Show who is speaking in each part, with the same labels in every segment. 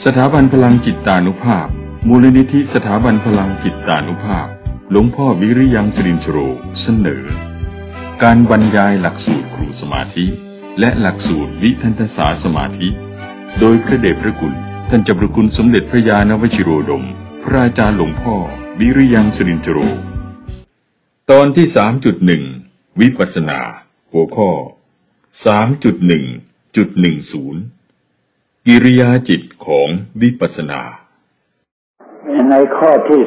Speaker 1: ถาบันพลังจิตานุภาพมูลนิธิสถาบันพลังจิตานุภาพหลวงพ่อวิริยังสิรินทโรเสนอการบรรยายหลักสูตรครูสมาธิและหลักสูตรวิทันตศาสตร์สมาธิโดยพระเดชพระคุณท่านเจ้าพระคุณสมเด็จพระญาณวชิโรดมพระอาจารย์หลวงพ่อวิริยังสิรินทโรตอนที่ 3.1 วิปัสสนาหัวข้อ 3.1.10 กิริยาจิตของวิปัสสนา
Speaker 2: ในข้อที่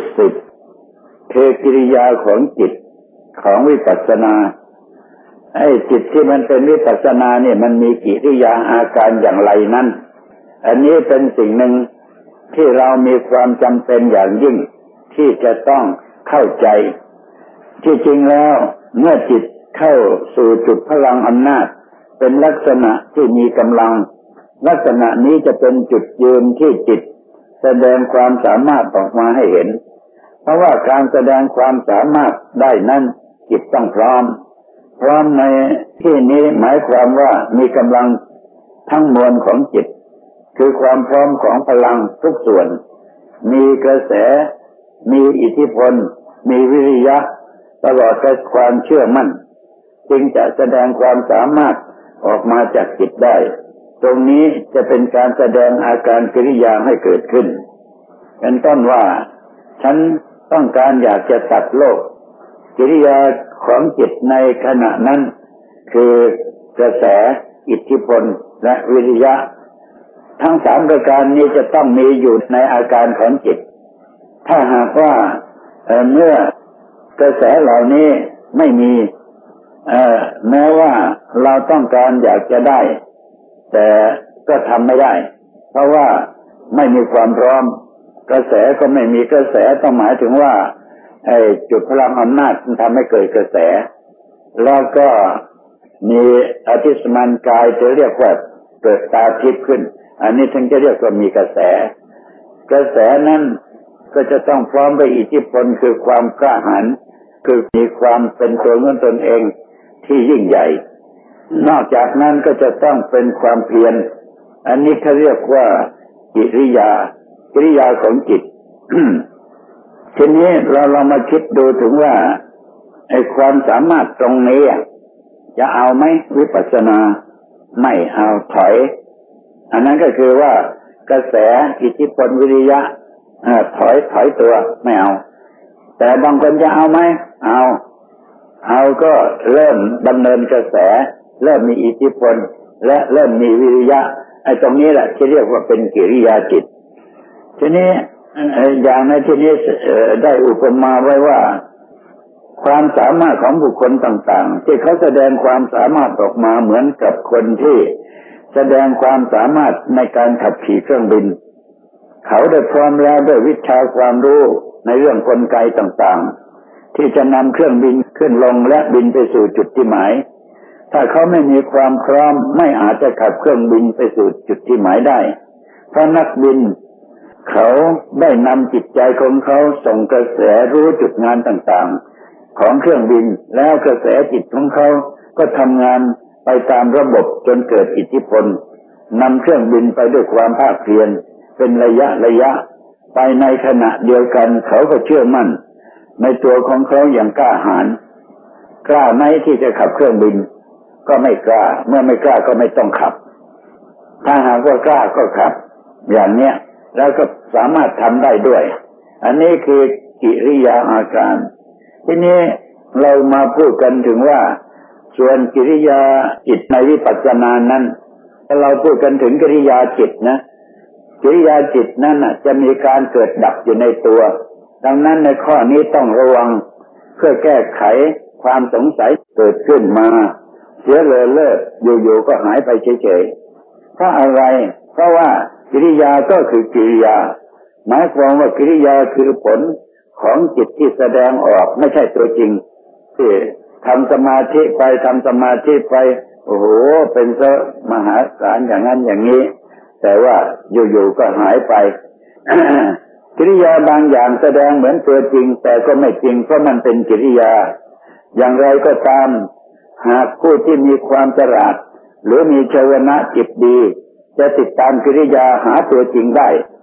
Speaker 2: 10คือกิริยาของจิตของวิปัสสนาไอ้จิตที่มันเป็นวิปัสสนาเนี่ยมันมีกิริยาอาการอย่างไรนั้นอันนี้เป็นสิ่งหนึ่งที่เรามีความจำเป็นอย่างยิ่งที่จะต้องเข้าใจที่จริงแล้วเมื่อจิตเข้าสู่จุดพลังอำนาจเป็นลักษณะที่มีกำลังลักษณะนี้จะเป็นจุดยืนที่จิตแสดงความสามารถออกมาให้เห็นเพราะว่าการแสดงความสามารถได้นั้นจิตต้องพร้อมในที่นี้หมายความว่ามีกำลังทั้งมวลของจิตคือความพร้อมของพลังทุกส่วนมีกระแสมีอิทธิพลมีวิริยะตลอดกับความเชื่อมั่นจึงจะแสดงความสามารถออกมาจากจิตได้ตรงนี้จะเป็นการแสดงอาการกิริยาให้เกิดขึ้นเป็นต้นว่าฉันต้องการอยากจะตัดโลกกิริยาของจิตในขณะนั้นคือกระแสอิทธิพลและวิริยะทั้ง3ประการนี้จะต้องมีอยู่ในอาการของจิตถ้าหากว่าเมื่อกระแสเหล่านี้ไม่มีแม้ว่าเราต้องการอยากจะได้แต่ก็ทำไม่ได้เพราะว่าไม่มีความพร้อมกระแสก็ไม่มีกระแสต้องหมายถึงว่าไอ้จุดพลังอำนาจมันทำให้เกิดกระแสแล้วก็มีอธิสมานกายจะเรียกว่าเกิดตาทิพย์ขึ้นอันนี้ถึงจะเรียกว่ามีกระแสนั้นก็จะต้องพร้อมด้วยอิทธิพลคือความกล้าหาญคือมีความเป็นตัวของตนเองที่ยิ่งใหญ่นอกจากนั้นก็จะต้องเป็นความเพียรอันนี้เขาเรียกว่ากิริยาของจิต ทีนี้เราลองมาคิดดูถึงว่าไอ้ความสามารถตรงนี้จะเอาไหมวิปัสสนาไม่เอาถอยอันนั้นก็คือว่ากระแสอิทธิพลวิริยะถอยตัวไม่เอาแต่บางคนจะเอาไหมเอาก็เริ่มดำเนินกระแสเริ่มมีอิทธิพลและเริ่มมีวิริยะไอ้ตรงนี้แหละที่เรียกว่าเป็นกิริยาจิตทีนี้อย่างในที่นี้ได้อุปมาไว้ว่าความสามารถของบุคคลต่างๆที่เขาแสดงความสามารถออกมาเหมือนกับคนที่แสดงความสามารถในการขับขี่เครื่องบินเขาได้พร้อมแล้วด้วยวิชาความรู้ในเรื่องกลไกต่างๆที่จะนำเครื่องบินขึ้นลงและบินไปสู่จุดที่หมายถ้าเขาไม่มีความพร้อมไม่อาจจะขับเครื่องบินไปสู่จุดที่หมายได้เพราะนักบินเขาได้นำจิตใจของเขาส่งกระแสรู้จุดงานต่างๆของเครื่องบินแล้วกระแสจิตของเขาก็ทำงานไปตามระบบจนเกิดอิทธิพลนำเครื่องบินไปด้วยความภาคเพียรเป็นระยะไปในขณะเดียวกันเขาก็เชื่อมั่นในตัวของเขาอย่างกล้าหาญกล้าไหมที่จะขับเครื่องบินก็ไม่กล้าเมื่อไม่กล้าก็ไม่ต้องขับถ้าหากว่ากล้าก็ขับอย่างเนี้ยแล้วก็สามารถทำได้ด้วยอันนี้คือกิริยาอาการทีนี้เรามาพูดกันถึงว่าส่วนกิริยาจิตในวิปัสสนานั้นถ้าเราพูดกันถึงกิริยาจิตนะกิริยาจิตนั้นจะมีการเกิดดับอยู่ในตัวดังนั้นในข้อนี้ต้องระวังเพื่อแก้ไขความสงสัยเกิดขึ้นมาเสียเลยเลิกอยู่ๆก็หายไปเฉยๆเพราะอะไรเพราะว่ากิริยาก็คือกิริยาหมายความว่ากิริยาคือผลของจิตที่แสดงออกไม่ใช่ตัวจริงที่ทำสมาธิไปโอ้โหเป็นซะมหาศาลอย่างนั้นอย่างนี้แต่ว่าอยู่ๆก็หายไป กิริยาบางอย่างแสดงเหมือนตัวจริงแต่ก็ไม่จริงเพราะมันเป็นกิริยาอย่างไรก็ตามหากผู้ที่มีความฉลาดหรือมีชวนะจิตดีจะติดตามกิริยาหาตัวจริงได้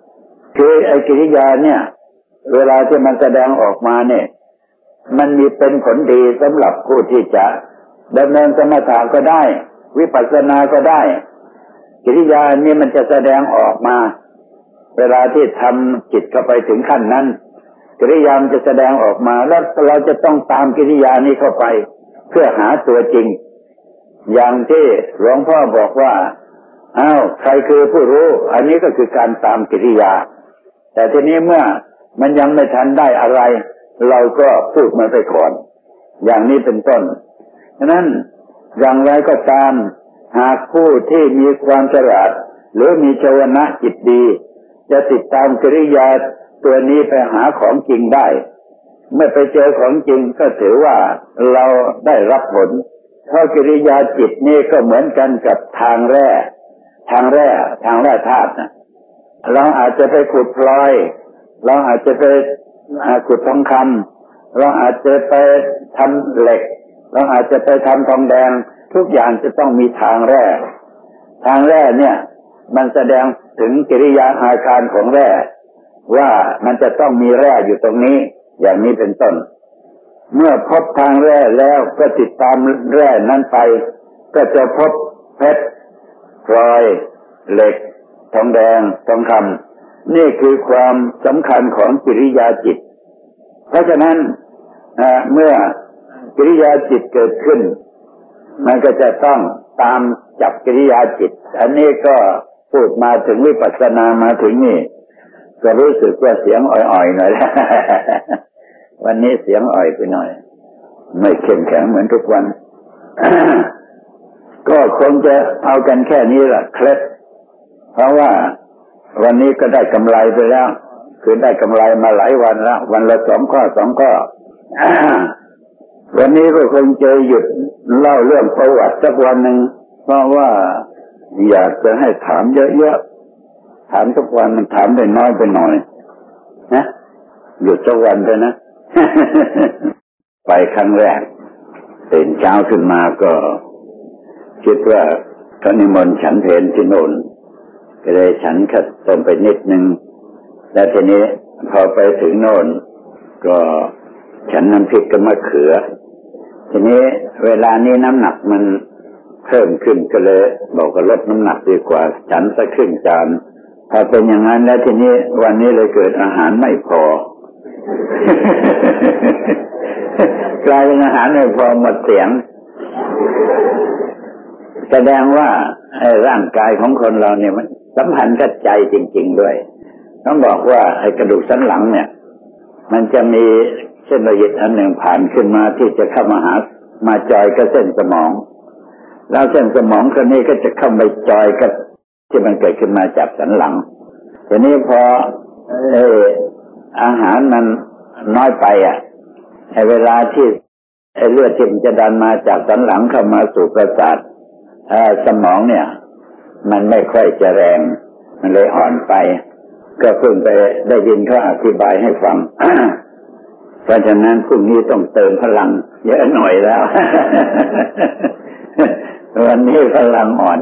Speaker 2: คือไอ้กิริยาเนี่ยเวลาที่มันแสดงออกมาเนี่ยมันมีเป็นผลดีสำหรับผู้ที่จะดำเนินสมถะก็ได้วิปัสสนาก็ได้กิริยานี้มันจะแสดงออกมาเวลาที่ทำจิตเข้าไปถึงขั้นนั้นกิริยามันจะแสดงออกมาแล้วเราจะต้องตามกิริยานี้เข้าไปเพื่อหาตัวจริงอย่างที่หลวงพ่อบอกว่าอ้าวใครคือผู้รู้อันนี้ก็คือการตามกิริยาแต่ทีนี้เมื่อมันยังไม่ทันได้อะไรเราก็พูดมันไปก่อนอย่างนี้เป็นต้นฉะนั้นอย่างไรก็ตามหากผู้ที่มีความฉลาดหรือมีชวนะจิตดีจะติดตามกิริยาตัวนี้ไปหาของจริงได้เมื่อไปเจอของจริงก็ถือว่าเราได้รับผลเพราะกิริยาจิตนี่ก็เหมือนกันกับทางแร่ธาตุนะเราอาจจะไปขุดพลอยเราอาจจะไปขุดทองคำเราอาจจะไปทำเหล็กเราอาจจะไปทำทองแดงทุกอย่างจะต้องมีทางแร่เนี่ยมันแสดงถึงกิริยาอาการของแร่ว่ามันจะต้องมีแร่อยู่ตรงนี้อย่างนี้เป็นต้นเมื่อพบทางแร่แล้วก็ติดตามแร่นั้นไปก็จะพบเพชรพลอยเหล็กทองแดงทองคำนี่คือความสำคัญของกิริยาจิตเพราะฉะนั้นเมื่อกิริยาจิตเกิดขึ้นมันก็จะต้องตามจับกิริยาจิตอันนี้ก็พูดมาถึงวิปัสสนามาถึงนี่ก็รู้สึกว่าเสียงอ่อยๆหน่อยแล้ว วันนี้เสียงอ่อยไปหน่อยไม่เข้มแข็งเหมือนทุกวัน ก็คงจะเอากันแค่นี้แหละเคล็ดเพราะว่าวันนี้ก็ได้กำไรไปแล้วคือได้กำไรมาหลายวันแล้ววันละ2 ข้อ วันนี้ก็คงจะหยุดเล่าเรื่องประวัติสักวันหนึ่งเพราะว่าอยากจะให้ถามเยอะๆถามทุกวันมันถามได้น้อยไปหน่อยนะหยุดสักวันเลยนะ ไปครั้งแรกตื่นเช้าขึ้นมาก็คิดว่าเขานิมนต์ฉันเพลที่โน่นก็เลยฉันข้าวต้มไปนิดนึงแล้วทีนี้พอไปถึงโน่นก็ฉันน้ำพริกกับมะเขือทีนี้เวลานี้น้ำหนักมันเพิ่มขึ้นก็เลยบอกว่าลดน้ำหนักดีกว่าฉันสักครึ่งจานพอเป็นอย่างนั้นแล้วทีนี้วันนี้เลยเกิดอาหารไม่พอ กลายเป็นอาหารไม่พอหมดเสียงแสดงว่าร่างกายของคนเราเนี่ยมันสัมพันธ์กับใจจริงๆด้วยต้องบอกว่าไอ้กระดูกสันหลังเนี่ยมันจะมีเส้นประสาทอันหนึ่งผ่านขึ้นมาที่จะเข้ามาจอยกับเส้นสมองแล้วเส้นสมองคนนี้ก็จะเข้าไปจอยกับที่มันเกิดขึ้นมาจากสันหลังทีนี้พออาหารมันน้อยไปเวลาที่เลือดที่มันจะดันมาจากสันหลังเข้ามาสู่ประสาทสมองเนี่ยมันไม่ค่อยจะแรงมันเลยอ่อนไปก็เพิ่งไปได้ยินเขาอธิบายให้ฟัง เพราะฉะนั้นพรุ่งนี้ต้องเติมพลังเยอะหน่อยแล้ว วันนี้พลังอ่อน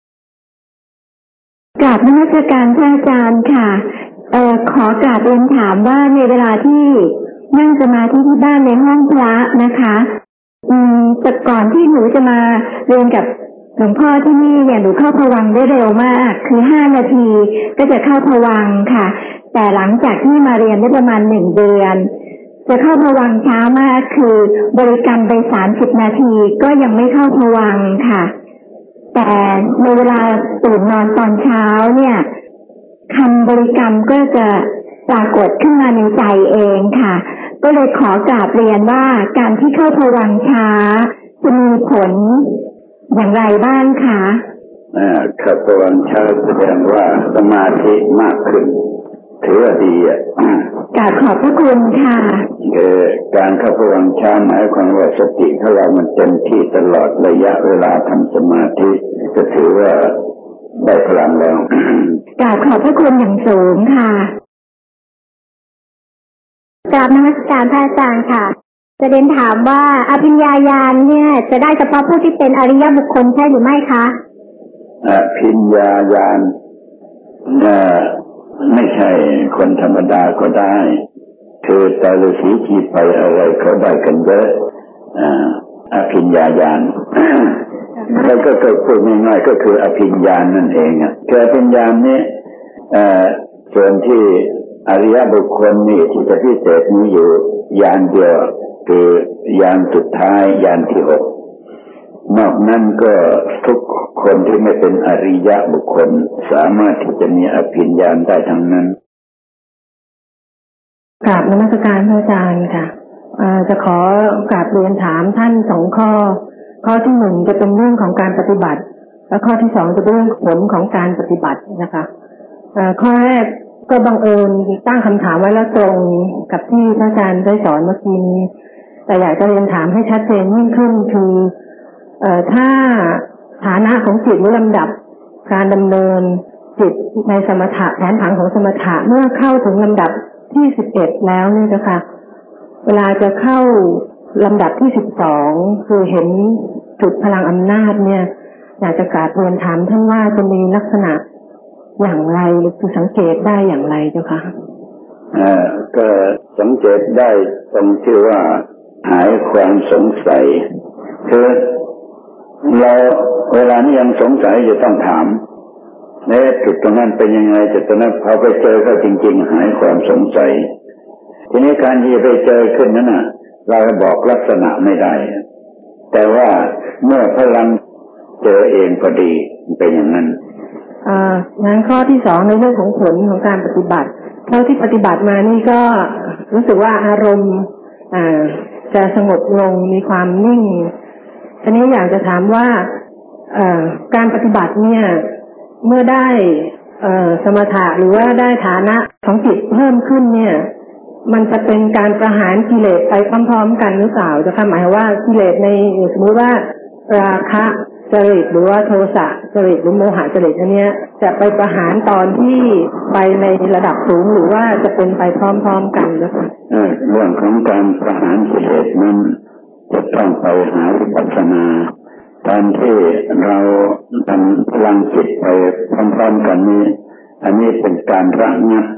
Speaker 3: กราบนมัสการพระอาจารย์ค่ะขอกราบเรียนถามว่าในเวลาที่นั่งสมาธิที่บ้านในห้องพระนะคะแต่ก่อนที่หนูจะมาเรียนกับหลวงพ่อที่นี่เนี่ยหนูเข้าภวังค์ได้เร็วมากคือ5 นาทีก็จะเข้าภวังค์ค่ะแต่หลังจากที่มาเรียนได้ประมาณ1 เดือนจะเข้าภวังค์ช้ามากคือบริกรรมไป30 นาทีก็ยังไม่เข้าภวังค์ค่ะแต่ในเวลาตื่นนอนตอนเช้าเนี่ยคำบริกรรมก็จะปรากฏขึ้นมาในใจเองค่ะก็เลยขอกราบเรียนว่าการที่เข้าภวังค์ช้าจะมีผลอย่างไรบ้างคะ
Speaker 2: เข้าภวังค์ช้าแสดงว่าสมาธิมากขึ้นถือว่าดี
Speaker 3: กราบขอบพระคุณค่ะ
Speaker 2: การเข้าภวังค์ช้าหมายความว่าสติของเรามันเต็มที่ตลอดระยะเวลาทำสมาธิก็ถือว่าได้พลังแล้ว
Speaker 3: กราบขอบพระคุณอย่างสูงค่ะกราบนมัสการพระอาจารย์ค่ะจะเรียนถามว่าอภิญญาญาณเนี่ยจะได้เฉพาะผู้ที่เป็นอริยบุคคลใช่หรือไม่คะ
Speaker 2: อภิญญาญาณไม่ใช่คนธรรมดาก็ได้คือแต่ฤาษีชีไปอะไรเขาได้กันเยอะอภิญญาญาณ แล้วก็พูดง่ายๆก็คืออภิญญาณนั่นเองคืออภิญญาณนี้ส่วนที่อริยบุคคลนี่ที่จะพิเศษนี้อยู่ญาณเดียวคือญาณสุดท้ายญาณที่ 6นอกนั้นก็ทุกคนที่ไม่เป็นอริยบุคคลสามารถที่จะมีอภิญญาณได้ทั้งนั้น
Speaker 3: กราบนมัสการพระอาจารย์ค่ะจะขอกราบเรียนถามท่าน2 ข้อที่1จะเป็นเรื่องของการปฏิบัติและข้อที่2จะเป็นเรื่องผลของการปฏิบัตินะคะข้อแรกก็บังเอิญตั้งคำถามไว้แล้วตรงกับที่พระอาจารย์ได้สอนเมื่อกี้นี้แต่อยากจะเรียนถามให้ชัดเจนยิ่งขึ้นคือถ้าฐานะของจิตหรือลำดับการดำเนินจิตในสมถะแผนผังของสมถะเมื่อเข้าถึงลำดับที่11แล้วนี่นะคะเวลาจะเข้าลำดับที่12คือเห็นจุดพลังอำนาจเนี่ยอยากจะกราบเรียนถามท่านว่าจะมีลักษณะอย่างไรหรือสังเกตได้อย่างไรเจ้าคะ
Speaker 2: ก็สังเกตได้ตรงที่ว่าหายความสงสัยคือเราเวลานี้ยังสงสัยจะต้องถามจุดตรงนั้นเป็นยังไงจุดตรงนั้นพอไปเจอก็จริงๆหายความสงสัยทีนี้การที่ไปเจอขึ้นนั้นน่ะเราบอกลักษณะไม่ได้แต่ว่าเมื่อพลังเจอเองพอดีเป็นอย่างนั้น
Speaker 3: งั้นข้อที่2ในเรื่องของผลของการปฏิบัติเท่าที่ปฏิบัติมานี่ก็รู้สึกว่าอารมณ์จะสงบลงมีความนิ่งทีนี้อยากจะถามว่าการปฏิบัติเนี่ยเมื่อได้สมถะหรือว่าได้ฐานะของจิตเพิ่มขึ้นเนี่ยมันจะเป็นการประหารกิเลสไปพร้อมๆกันหรือเปล่าจะหมายว่ากิเลสในสมมติว่าราคะจริตหรือว่าโทสะจริตหรือโมหะจริตอันนี้จะไปประหารตอนที่ไปในระดับสูงหรือว่าจะเป็นไปพร้อมๆกันนะคะ
Speaker 2: เรื่องของการประหารกิเลสนั้นจะต้องไปหาวิปัสสนาตอนที่เราทำพลังจิตไปพร้อมๆกันนี้อันนี้เป็นการระงับ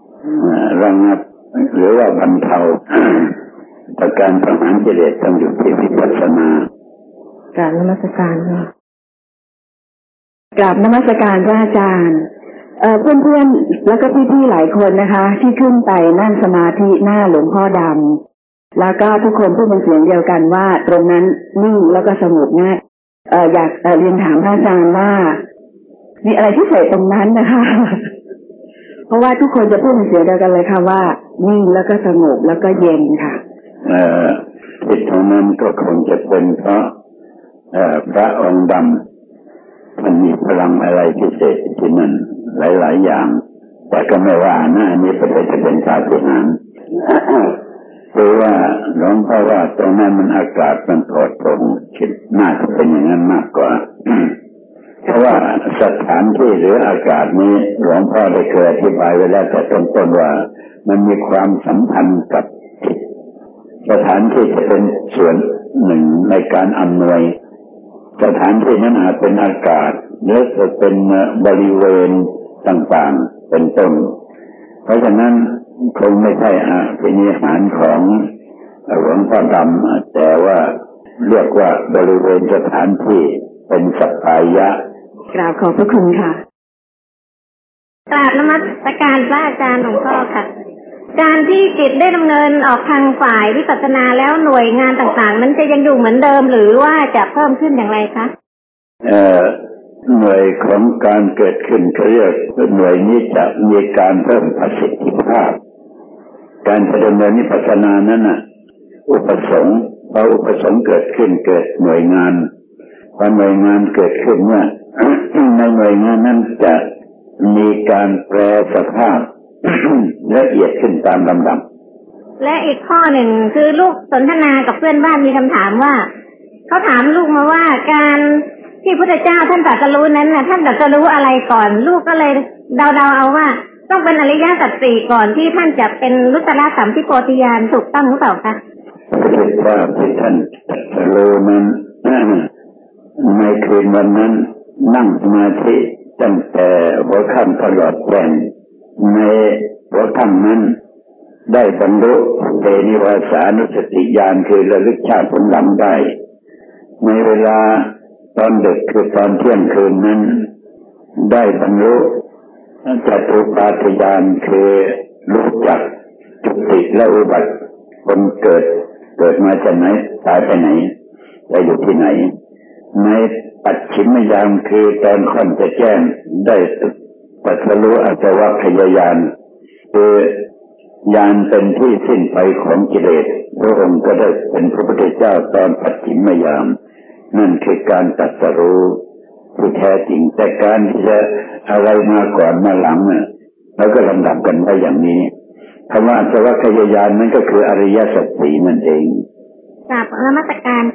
Speaker 2: หรือว่าบรรเทาแต่การประหารกิเลสต้องอยู่ที่วิปัสสนากราบนมัสการค่ะ
Speaker 3: กราบนมัสการพระอาจารย์เพื่อนๆแล้วก็พี่ๆหลายคนนะคะที่ขึ้นไปนั่งสมาธิหน้าหลวงพ่อดำแล้วก็ทุกคนพูดเป็นเสียงเดียวกันว่าตรงนั้นนิ่งแล้วก็สงบง่ายอยากเรียนถามพระอาจารย์ว่ามีอะไรพิเศษตรงนั้นนะคะเพราะว่าทุกคนจะพูดเป็นเสียงเดียวกันเลยค่ะว่านิ่งแล้วก็สงบแล้วก็เย็นค่ะ
Speaker 2: จิตตรงนั้นก็คงจะเป็นเพราะพระองค์ดำมันมีพลังอะไรพิเศษที่นั่นหลายๆอย่างแต่ก็ไม่ว่านะอันนี้เป็นปาฏิหาริย์คือว่าหลวงพ่อว่าตรงนั้นมันอากาศมันปลอดโปร่งคิดน่าจะเป็นอย่างนั้นมากกว่าเพราะว่าสถานที่หรืออากาศนี้หลวงพ่อได้เคยอธิบายไว้แล้วแต่ต้นว่ามันมีความสัมพันธ์กับสถานที่จะเป็นส่วนหนึ่งในการอำนวยสถานที่นั้นอาจเป็นอากาศหรือจะเป็นบริเวณต่างๆเป็นต้นเพราะฉะนั้นคงไม่ใช่เป็นอาหารของหลวงพ่อดำแต่ว่าเรียกว่าบริเวณสถานที่เป็นสัปปายะ
Speaker 3: กราบขอบพระคุณค่ะ
Speaker 4: กราบนมัสการพระอาจารย์หลวงพ่อค่ะการที่จิตได้ดำเนินออกทางฝ่ายวิปัสสนาแล้วหน่วยงานต่างๆนั้นจะยังอยู่เหมือนเดิมหรือว่าจะเพิ่มขึ้นอย่างไรคะ
Speaker 2: หน่วยของการเกิดขึ้นเขาเรียกหน่วยนี้จะมีการเพิ่มประสิทธิภาพการดำเนินวิปัสสนานั้นน่ะอุปสงค์พออุปสงค์เกิดขึ้นเกิดหน่วยงานพอหน่วยงานเกิดขึ้นเนี่ยในหน่วยงานนั้นจะมีการแปรสภาพละเอียดขึ้นตามลำดับ
Speaker 4: และอีกข้อหนึ่งคือลูกสนทนากับเพื่อนบ้านมีคำถามว่าเขาถามลูกมาว่าการที่พุทธเจ้าท่านตรัสรู้นั้นน่ะท่านตรัสรู้อะไรก่อนลูกก็เลยเดาเอาว่าต้องเป็นอริยสัจสี่ก่อนที่ท่านจะเป็นรุตตรสัมภิโพธิญาณถูกต้องหรือเปล่าคะ
Speaker 2: พระเจ้าที่ท่านตรัสรู้นั้นในคืนวันนั้นนั่งสมาธิตั้งแต่หัวค่ำตลอดแจ้งในหัวค่ำนั้นได้บรรลุเตนิวาสานุสติญาณคือระลึกชาติผลหลังได้ในเวลาตอนดึกคือตอนเที่ยงคืนนั้นได้บรรลุจตุปาฏญาณคือรู้จักจุติและอุบัติคนเกิดมาจากไหนตายไปไหนไปอยู่ที่ไหนในปัจฉิมญาณคือตอนค่อนจะแจ้งได้ตรัสรู้อสวัคยญาณคือญาณเป็นที่สิ้นไปของกิเลสพระองค์ก็ได้เป็นพระพุทธเจ้าตอนปัจฉิมญาณนั่นคือการตรัสรู้ที่แท้จริงแต่การที่จะอะไรมาก่อนมาหลังเราก็ลำดับกันไว้อย่างนี้คำว่าอสวัคยญาณนั้นก็คืออริยสัจสี่นั่นเอง
Speaker 4: กราบนมัสการ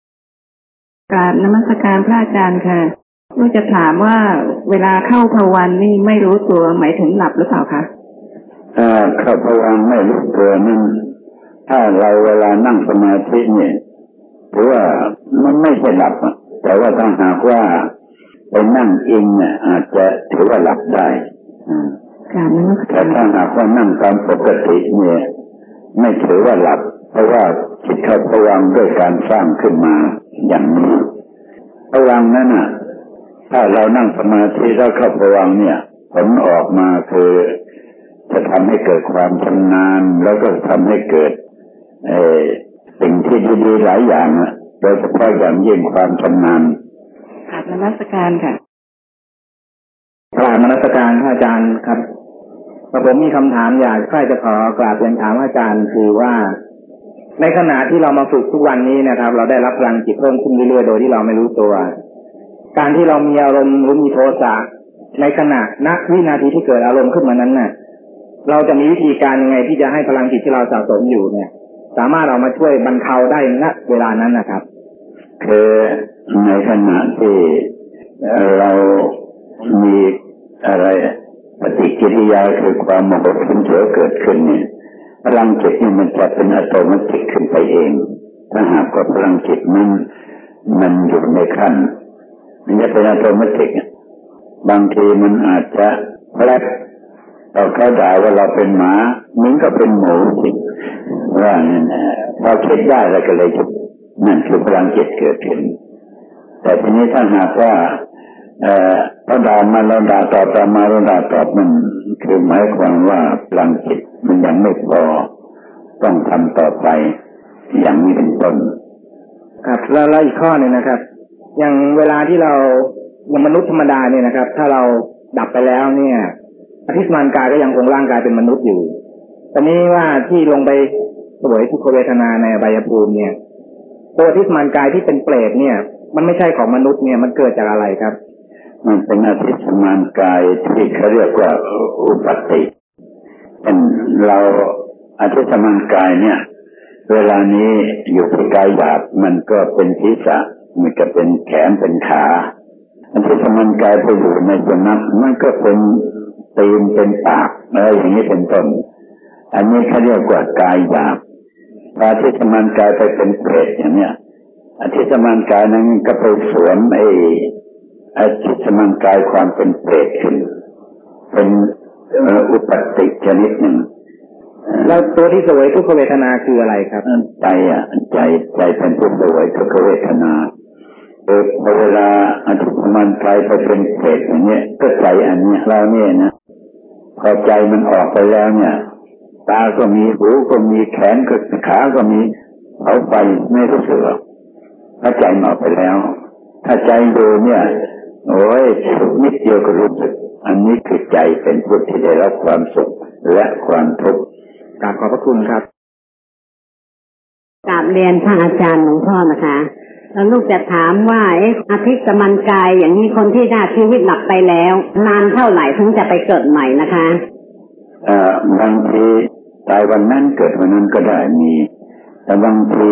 Speaker 3: พระอาจารย์ค่ะลูกจะถามว่าเวลาเข้าภวังค์นี่ไม่รู้ตัวหมายถึงหลับหรือเปล่าคะ
Speaker 2: เข้าภวังค์ไม่รู้ตัวนั่นถ้าเราเวลานั่งสมาธิเนี่ยถือว่ามันไม่ใช่หลับแต่ว่าถ้าหากว่าไปนั่งอิงเนี่ยอาจจะถือว่าหลับได้แต่ถ้าหากว่านั่งตามปกติเนี่ยไม่ถือว่าหลับเพราะว่าจิตเข้าภวังค์ด้วยการสร้างขึ้นมาอย่างนี้ภวังค์นั้นน่ะถ้าเรานั่งสมาธิแล้วเข้าภวังค์เนี่ยผลออกมาคือจะทำให้เกิดความชำนาญแล้วก็ทำให้เกิดสิ่งที่ดีๆหลายอย่างโดยเฉพาะอย่างยิ่งความชำนาญ
Speaker 3: กราบนมัสการค่ะ
Speaker 5: กราบนมัสการพระอาจารย์ครับผมมีคำถามอยากใครจะขอกราบเรียนถามอาจารย์คือว่าในขณะที่เรามาฝึกทุกวันนี้นะครับเราได้รับพลังจิตเพิ่มขึ้นเรื่อยๆโดยที่เราไม่รู้ตัวการที่เรามีอารมณ์หรือมีโทสะในขณะวินาทีที่เกิดอารมณ์ขึ้นมานั้นน่ะเราจะมีวิธีการยังไงที่จะให้พลังจิตที่เราสะสมอยู่เนี่ยสามารถเอามาช่วยบรรเทาได้ณเวลานั้นนะครับ
Speaker 2: คือในขณะที่เรามีอะไรปฏิกิริยาคือความโมโหฉุนเฉียวเกิดขึ้นเนี่ยพลังจิตนี่มันจะเป็นอัตโนมัติขึ้นไปเองถ้าหากว่าพลังจิตนั้นมันอยู่ในขั้นมันจะเป็นอัตโนมัติบางทีมันอาจจะแปลกเราเขาด่าว่าเราเป็นหมามึงก็เป็นหมูสิว่านั่นพอคิดได้แล้วก็เลยนั่นคือพลังจิตเกิดขึ้นแต่ทีนี้ถ้าหากว่าเราด่ามาเราด่าตอบมาเราด่าตอบมันคือหมายความว่าพลังจิตมันยังไม่พอต้องทำต่อไปอย่างนี้เป็นต้น
Speaker 5: ครับแล้วอีกข้อนึงนะครับอย่างเวลาที่เราอย่างมนุษย์ธรรมดาเนี่ยนะครับถ้าเราดับไปแล้วเนี่ยอธิสมานกายก็ยังคงร่างกายเป็นมนุษย์อยู่ตอนนี้ว่าที่ลงไปเสวยทุกขเวทนาในอบายภูมิเนี่ยตัวอธิสมานกายที่เป็นเปรตเนี่ยมันไม่ใช่ของมนุษย์เนี่ยมันเกิดจากอะไรครับ
Speaker 2: มันเป็นอธิสมานกายที่เขาเรียกว่าอุปาติเป็นเราอธิสมานกายเนี่ยเวลานี้อยู่ที่กายหยาบมันก็เป็นศีรษะมันก็เป็นแขนเป็นขาอธิสมานกายไปอยู่ในส่วนนั้นมันก็เป็นตีนเป็นปากอะไรอย่างนี้เป็นต้นอันนี้เขาเรียกว่ากายหยาบพออธิสมานกายไปเป็นเปรตอย่างเนี้ยอธิสมานกายนั้นก็ไปสวมอธิสมานกายความเป็นเปรตขึ้นเป็นอุปาติชนิดหนึ่ง
Speaker 5: แล้วตัวที่เสวยทุกขเวทนาคืออะไรครับ
Speaker 2: ใจเป็นผู้เสวยทุกขเวทนาพอเวลาอธิสมานกายไปเป็นเปรตอย่างเนี้ยก็ใจอันนี้เราเนี่ยนะพอใจมันออกไปแล้วเนี่ยตาก็มีหูก็มีแขนก็ขาก็มีเอาไปไม่รู้สึกถ้าใจออกไปแล้วถ้าใจดูเนี่ยโอ้ยนิดเดียวก็รู้สึกอันนี้คือใจเป็นผู้ที่ได้รับความสุขและความทุกข์
Speaker 5: กราบขอบพระคุณครับ
Speaker 6: กราบเรียนพระอาจารย์หลวงพ่อนะคะแล้วลูกจะถามว่าอธิสมานกายอย่างนี้คนที่ได้ชีวิตหลับไปแล้วนานเท่าไหร่ถึงจะไปเกิดใหม่นะคะ
Speaker 2: บางทีตายวันนั้นเกิดวันนั้นก็ได้มีแต่บางที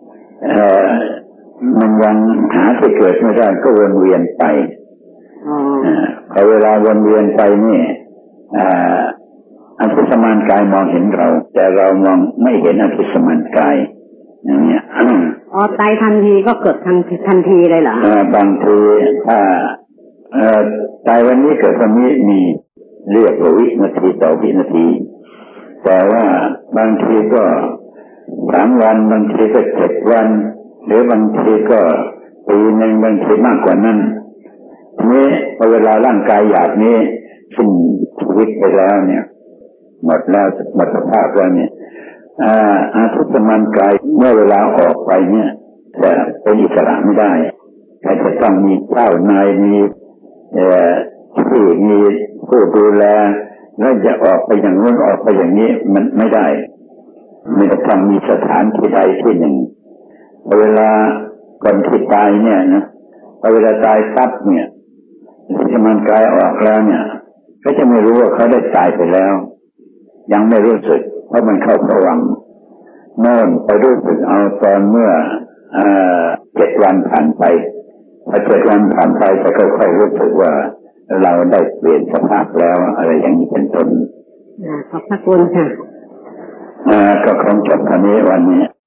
Speaker 2: มันยังหาที่เกิดไม่ได้ก็วนเวียนไปพอเวลาวนเวียนไปนี่อธิสมานกายมองเห็นเราแต่เรามองไม่เห็นอธิสมานกายอย่างเนี้ย
Speaker 6: ตายทันทีก็เกิดทันทีเลยเหรอบ
Speaker 2: างทีตายวันนี้เกิดวันนี้มีเรียกว่าวินาทีต่อวินาทีแต่ว่าบางทีก็3 วันบางทีก็7 วันหรือบางทีก็ปีนึงบางทีมากกว่านั้นนี้พอเวลาร่างกายหยาบนี้สิ้นชีวิตไปแล้วเนี่ยหมดแล้วหมดสภาพแล้วเนี่ยอาทิตย์มันกายเมื่อเวลาออกไปเนี่ยจะเป็นอิสระไม่ได้แต่จะต้องมีเจ้านายมีที่มีผู้ดูแลแล้วจะออกไปอย่างนู้นออกไปอย่างนี้มันไม่ได้มันจะต้องมีสถานที่ใดที่หนึ่งเวลาก่อนที่ตายเนี่ยนะเวลาตายปั๊บเนี่ยที่มันกายออกแล้วเนี่ยก็จะไม่รู้ว่าเขาได้ตายไปแล้วยังไม่รู้สึกเพราะมันเข้าภวังค์โน่นไปรู้สึกเอาตอนเมื่อ7 วันผ่านไปพอ7 วันผ่านไปจะค่อยๆรู้สึกว่าเราได้เปลี่ยนสภาพแล้วอะไรอย่างนี้เป็นต้น
Speaker 6: ขอบพระคุณค่ะ
Speaker 2: ก็คงจบเท่านี้วันนี้